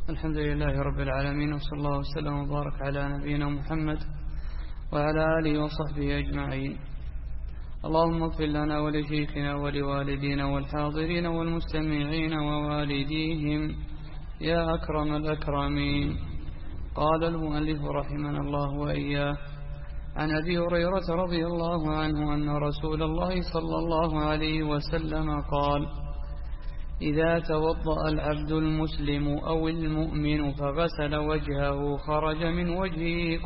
الحمد لله رب العالمين، وصلى الله وسلم وبارك على نبينا محمد وعلى آله وصحبه أجمعين. اللهم اغفر لنا ولشيخنا ولوالدينا والحاضرين والمستمعين ووالديهم يا أكرم الأكرمين. قال المؤلف رحمنا الله وإياه: عن أبي هريرة رضي الله عنه أن رسول الله صلى الله عليه وسلم قال: إذا توضأ العبد المسلم أو المؤمن فغسل وجهه خرج من وجهه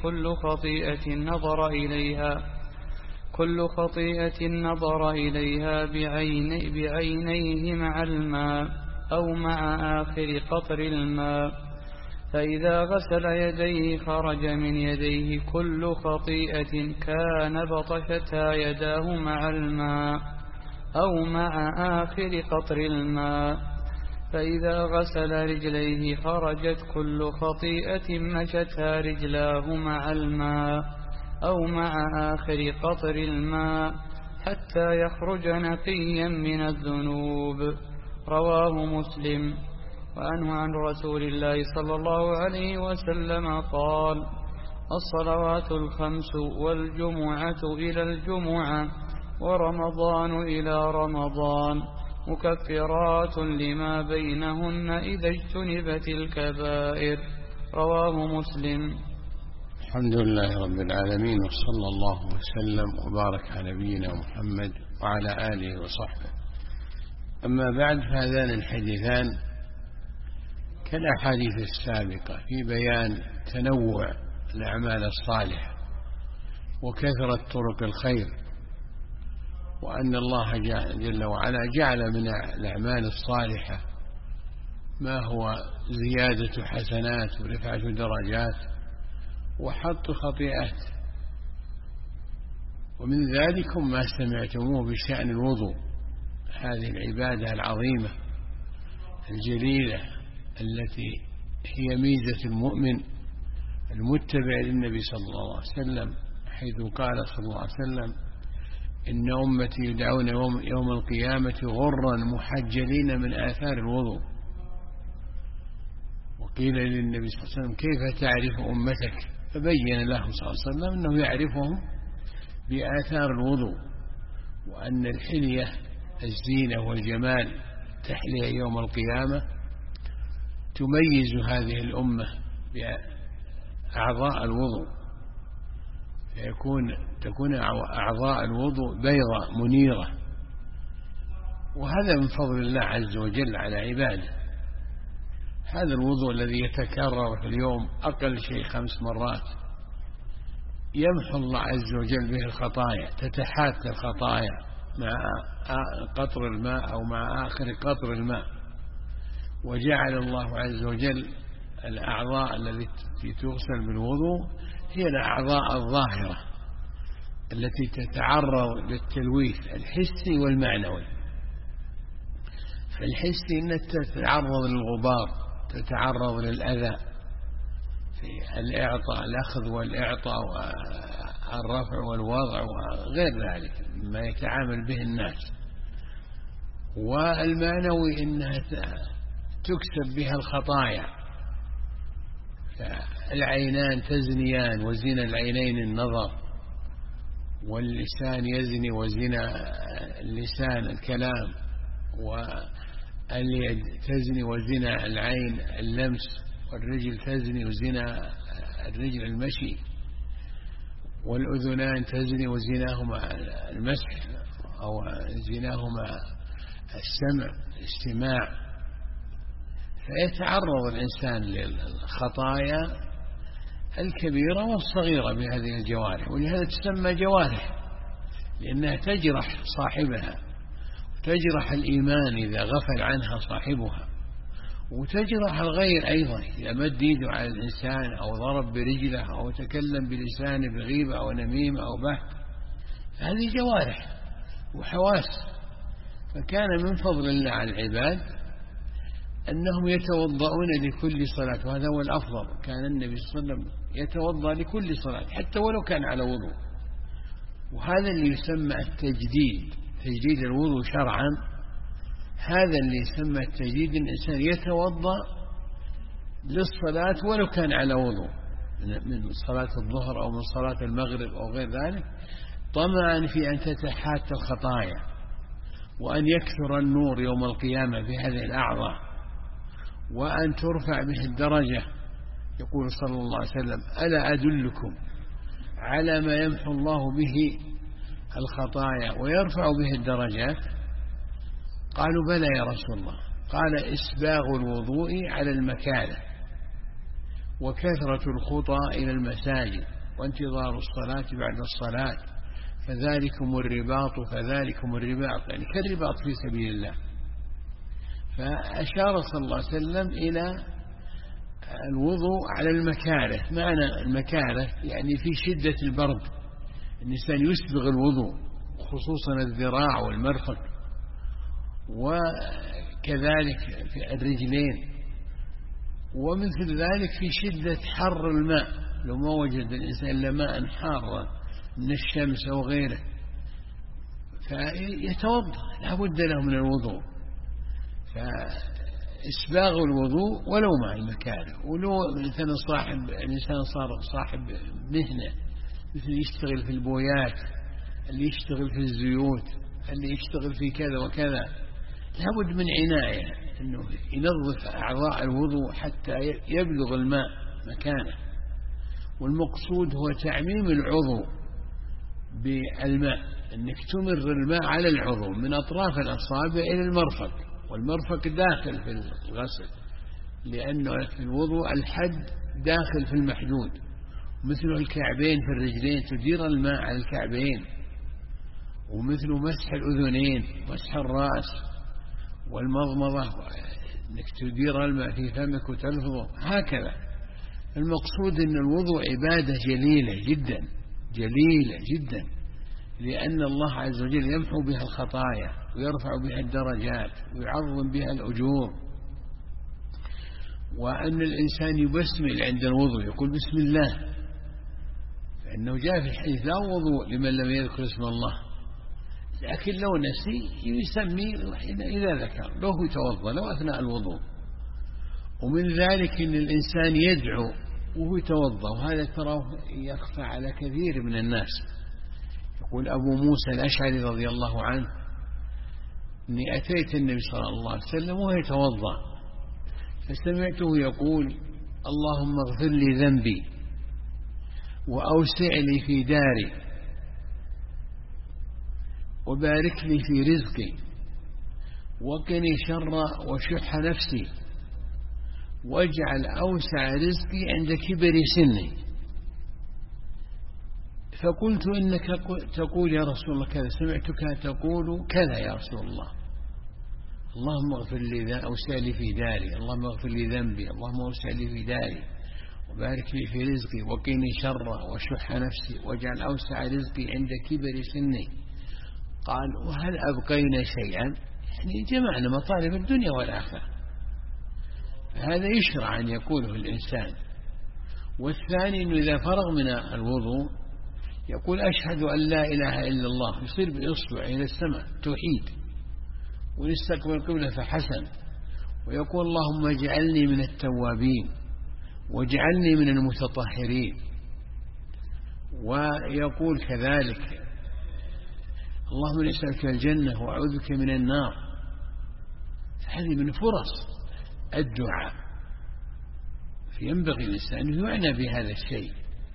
كل خطيئة نظر إليها بعينيه مع الماء أو مع آخر قطر الماء، فإذا غسل يديه خرج من يديه كل خطيئة كان بطشتها يداه مع الماء أو مع آخر قطر الماء، فإذا غسل رجليه خرجت كل خطيئة مشتها رجلاه مع الماء أو مع آخر قطر الماء حتى يخرج نقيا من الذنوب. رواه مسلم. وعنه عن رسول الله صلى الله عليه وسلم قال: الصلوات الخمس والجمعة إلى الجمعة ورمضان إلى رمضان مكفرات لما بينهن إذا اجتنبت الكبائر. رواه مسلم. الحمد لله رب العالمين، وصلى الله وسلم وبارك على نبينا محمد وعلى آله وصحبه. أما بعد، فهذان الحديثان كالأحاديث السابقة في بيان تنوع الأعمال الصالحة وكثرة طرق الخير، وأن الله جل وعلا جعل من الأعمال الصالحة ما هو زيادة حسنات ورفعة درجات وحط خطيئات. ومن ذلك ما سمعتموه بشأن الوضوء، هذه العبادة العظيمة الجليلة التي هي ميزة المؤمن المتبع للنبي صلى الله عليه وسلم، حيث قال صلى الله عليه وسلم: إن أمتي يدعون يوم القيامة غرا محجلين من آثار الوضوء. وقيل للنبي صلى الله عليه وسلم: كيف تعرف أمتك؟ فبين له صلى الله عليه وسلم أنه يعرفهم بآثار الوضوء، وأن الحلية الزينة والجمال تحلية يوم القيامة تميز هذه الأمة بأعضاء الوضوء، تكون أعضاء الوضوء بيضاء منيرة، وهذا من فضل الله عز وجل على عباده. هذا الوضوء الذي يتكرر في اليوم أقل شيء 5 مرات يمحو الله عز وجل به الخطايا، تتحاكى الخطايا مع قطر الماء أو مع آخر قطر الماء. وجعل الله عز وجل الأعضاء التي تغسل بالوضوء هي الأعضاء الظاهرة التي تتعرض للتلويث الحسي والمعنوي. فالحسي أنها تتعرض للغبار، تتعرض للأذى في الإعطاء، الأخذ والإعطاء والرفع والوضع وغير ذلك مما يتعامل به الناس. والمعنوي أنها تكسب بها الخطايا، العينان تزنيان وزنا العينين النظر، واللسان يزني وزنا اللسان الكلام، واليد تزني وزنا العين اللمس، والرجل تزني وزنا الرجل المشي، والأذنان تزني وزناهما المسح أو زناهما السمع الاستماع. فيتعرض الإنسان للخطايا الكبيرة والصغيرة بهذه الجوارح، ولهذا تسمى جوارح، لأنها تجرح صاحبها، وتجرح الإيمان إذا غفل عنها صاحبها، وتجرح الغير أيضا إذا مد يده على الإنسان أو ضرب برجله أو تكلم بلسانه بغيبة أو نميمة أو بهت. هذه جوارح وحواس. فكان من فضل الله على العباد أنهم يتوضؤون لكل صلاة، وهذا هو الأفضل. كان النبي صلى الله عليه وسلم يتوضأ لكل صلاة حتى ولو كان على وضوء، وهذا اللي يسمى التجديد، تجديد الوضوء شرعا. هذا اللي يسمى التجديد، الإنسان يتوضأ للصلاة ولو كان على وضوء، من صلاة الظهر أو من صلاة المغرب أو غير ذلك، طمعا في أن تتحات الخطايا وأن يكثر النور يوم القيامة في هذه الأعضاء وأن ترفع به الدرجة. يقول صلى الله عليه وسلم: ألا أدلكم على ما يمحو الله به الخطايا ويرفع به الدرجات؟ قالوا: بلى يا رسول الله. قال: إسباغ الوضوء على المكاره، وكثرة الخطى إلى المساجد، وانتظار الصلاة بعد الصلاة، فذلكم الرباط، يعني كالرباط في سبيل الله. فأشار صلى الله عليه وسلم إلى الوضوء على المكاره. معنى المكاره يعني في شدة البرد الإنسان يسبغ الوضوء، خصوصا الذراع والمرفق، وكذلك في الرجلين، ومثل ذلك في شدة حر الماء، لو ما وجد الإنسان إلا ماء حارا من الشمس أو غيره فيتوضأ، لا بد له من الوضوء. فإسباغ الوضوء ولو مع المكاره، ولو الإنسان صار صاحب مهنة، مثل يشتغل في البويات، اللي يشتغل في الزيوت، اللي يشتغل في كذا وكذا، لابد من عناية أنه ينظف أعضاء الوضوء حتى يبلغ الماء مكانه. والمقصود هو تعميم العضو بالماء، أنك تمر الماء على العضو من أطراف الأصابع إلى المرفق، والمرفق داخل في الغسل، لأنه في الوضوء الحد داخل في المحدود، مثل الكعبين في الرجلين تدير الماء على الكعبين، ومثل مسح الأذنين، مسح الرأس، والمضمضة أنك تدير الماء في فمك وتلفظه، هكذا. المقصود أن الوضوء عبادة جليلة جدا، جليلة جدا، لأن الله عز وجل يمحو بها الخطايا ويرفع بها الدرجات ويعظم بها الأجور. وأن الإنسان يبسمل عند الوضوء، يقول بسم الله، فإنه جاء في الحديث: لا وضوء لمن لم يذكر اسم الله. لكن لو نسي يسمي إذا ذكر، لو يتوضأ، لو أثناء الوضوء. ومن ذلك أن الإنسان يدعو وهو يتوضأ، وهذا تراه يخفى على كثير من الناس. يقول أبو موسى الأشعري رضي الله عنه: إني أتيت النبي صلى الله عليه وسلم وهو يتوضأ، فسمعته يقول: اللهم اغفر لي ذنبي، وأوسع لي في داري، وبارك لي في رزقي، وقني شر وشح نفسي، واجعل أوسع رزقي عند كبر سني. فقلت: إنك تقول يا رسول الله كذا، سمعتك تقول كذا يا رسول الله. اللهم اغفر لي، أوسع لي في داري، اللهم اغفر لي ذنبي، اللهم أوسع لي في داري، وبارك لي في رزقي، وقني شر وشح نفسي، واجعل أوسع رزقي عند كبر سني. قال: وهل أبقينا شيئا؟ يعني جمعنا مطالب الدنيا والآخرة. هذا يشرع أن يقوله الإنسان. والثاني أنه إذا فرغ من الوضوء يقول: أشهد أن لا إله إلا الله، يصير بإصبع إلى السماء توحيد، ويستقبل قبله فحسن، ويقول: اللهم اجعلني من التوابين، واجعلني من المتطهرين. ويقول كذلك: اللهم نسألك الجنة وأعوذ بك من النار. هذه من فرص الدعاء، فينبغي الإنسان أن يعنى بهذا الشيء،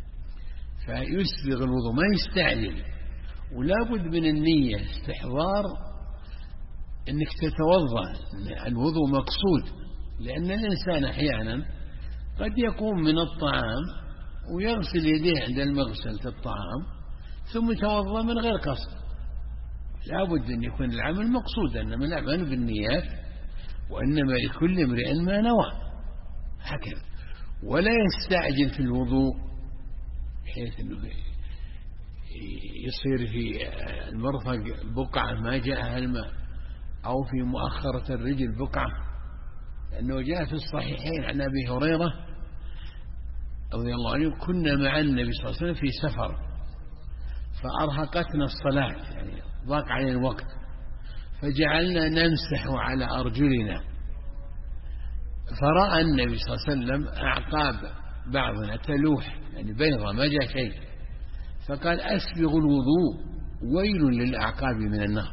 فيسبغ الوضوء، ما يستعجل، ولا بد من النية، استحضار أنك تتوضأ. الوضوء مقصود، لأن الإنسان أحيانا قد يقوم من الطعام ويغسل يديه عند المغسلة الطعام ثم يتوضأ من غير قصد. لا بد أن يكون العمل مقصودا، إنما الأعمال بالنيات، وإنما لكل امرئ ما نوى، هكذا. ولا يستعجل في الوضوء بحيث أنه يصير في المرفق بقعة ما جاءها الماء، أو في مؤخرة الرجل بقعة، لأنه جاء في الصحيحين عن أبي هريرة رضي الله عنه: كنا مع النبي صلى الله عليه وسلم في سفر، فأرهقتنا الصلاة، يعني ضاق علينا الوقت، فجعلنا نمسح على أرجلنا فرأى النبي صلى الله عليه وسلم أعقاب بعضنا تلوح يعني بيضة ما جاء شيء، فقال أسبغ الوضوء ويل للأعقاب من النار.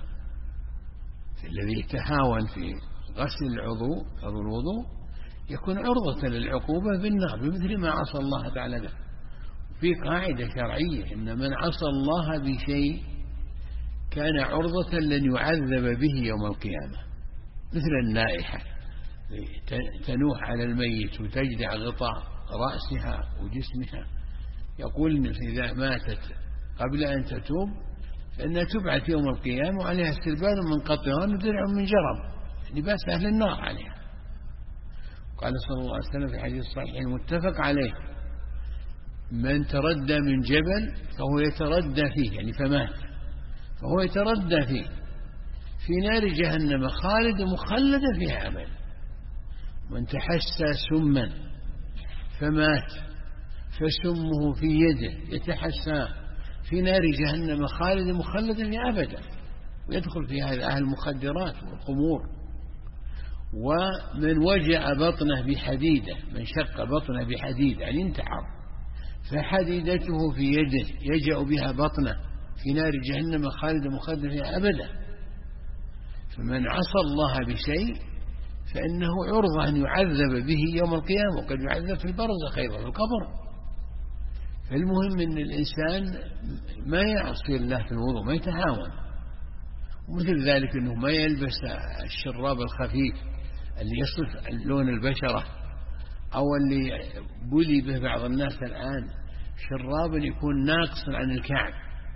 الذي يتهاون في غسل الوضوء يكون عرضة للعقوبة بالنار بمثل ما عصى الله تعالى به. في قاعدة شرعية إن من عصى الله بشيء كان عرضة لن يعذب به يوم القيامة، مثل النائحة تنوح على الميت وتجدع غطاء رأسها وجسمها، يقول إذا ماتت قبل أن تتوب فإنها تبعث يوم القيامة وعليها سربال من قطران ودرع من جرب، لباس أهل النار عليها. قال صلى الله عليه وسلم في حديث صحيح متفق عليه: من تردى من جبل فهو يتردى فيه، يعني فمات فهو يتردى فيه في نار جهنم خالد مخلدا فيها أبدا. من تحسى سما فمات فسمه في يده يتحسى في نار جهنم خالد مخلدا فيها أبدا، ويدخل في هذا أهل المخدرات والخمور. ومن وجع بطنه بحديدة، من شق بطنه بحديد يعني انتحر فحديدته في يده يجأ بها بطنه في نار جهنم خالد مخلد فيها أبدا. فمن عصى الله بشيء فإنه عرضة أن يعذب به يوم القيامة، وقد يعذب في البرزخ أيضا في القبر. فالمهم أن الإنسان ما يعصي الله في الوضوء، ما يتهاون. ومثل ذلك أنه ما يلبس الشراب الخفيف اللي يصف لون البشرة، أو اللي بلي به بعض الناس الآن شراب يكون ناقص عن الكعب،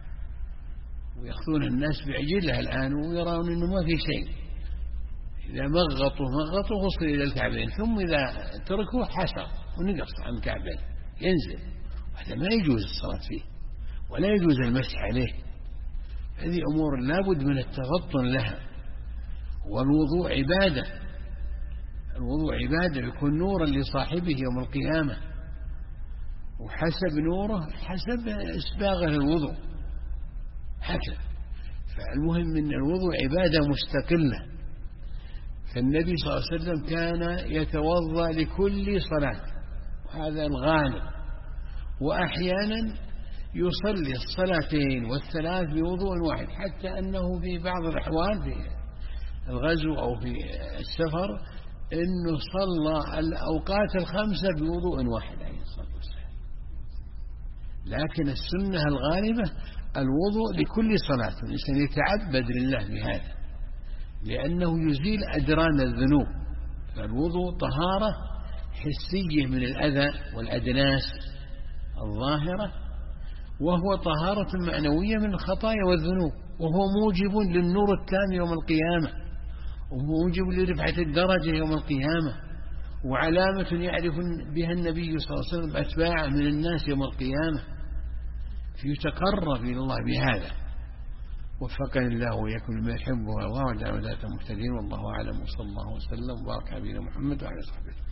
ويأخذون الناس بعجلها الآن ويرون أنه ما في شيء. إذا مغطوا وصل إلى الكعبين، ثم إذا تركوه حسر ونقص عن الكعبين ينزل. هذا ما يجوز الصلاة فيه ولا يجوز المسح عليه. هذه أمور لا بد من التفطن لها. والوضوء عبادة، الوضوء عبادة يكون نورا لصاحبه يوم القيامة، وحسب نوره حسب إسباغه الوضوء حسب. فالمهم أن الوضوء عبادة مستقلة. فالنبي صلى الله عليه وسلم كان يتوضأ لكل صلاة، وهذا الغالب، وأحيانا يصلي الصلاتين والثلاث بوضوء واحد، حتى أنه في بعض الأحوال في الغزو أو في السفر أنه صلى الأوقات الخمسة بوضوء واحد عليه الصلاة والسلام. لكن السنة الغالبة الوضوء لكل صلاة، الإنسان يتعبد لله بهذا لأنه يزيل أدران الذنوب. فالوضوء طهارة حسية من الأذى والأدناس الظاهرة، وهو طهارة معنوية من الخطايا والذنوب، وهو موجب للنور التام يوم القيامة، وموجب لرفعة الدرجة يوم القيامة، وعلامة يعرف بها النبي صلى الله عليه وسلم أتباعه من الناس يوم القيامة، فيتقرب إلى الله بهذا. وفقني الله وإياكم لما يحبه الله وجعل ذات مهتدين. والله أعلم، وصلى الله وسلم وبارك على نبينا محمد وعلى آله وصحبه.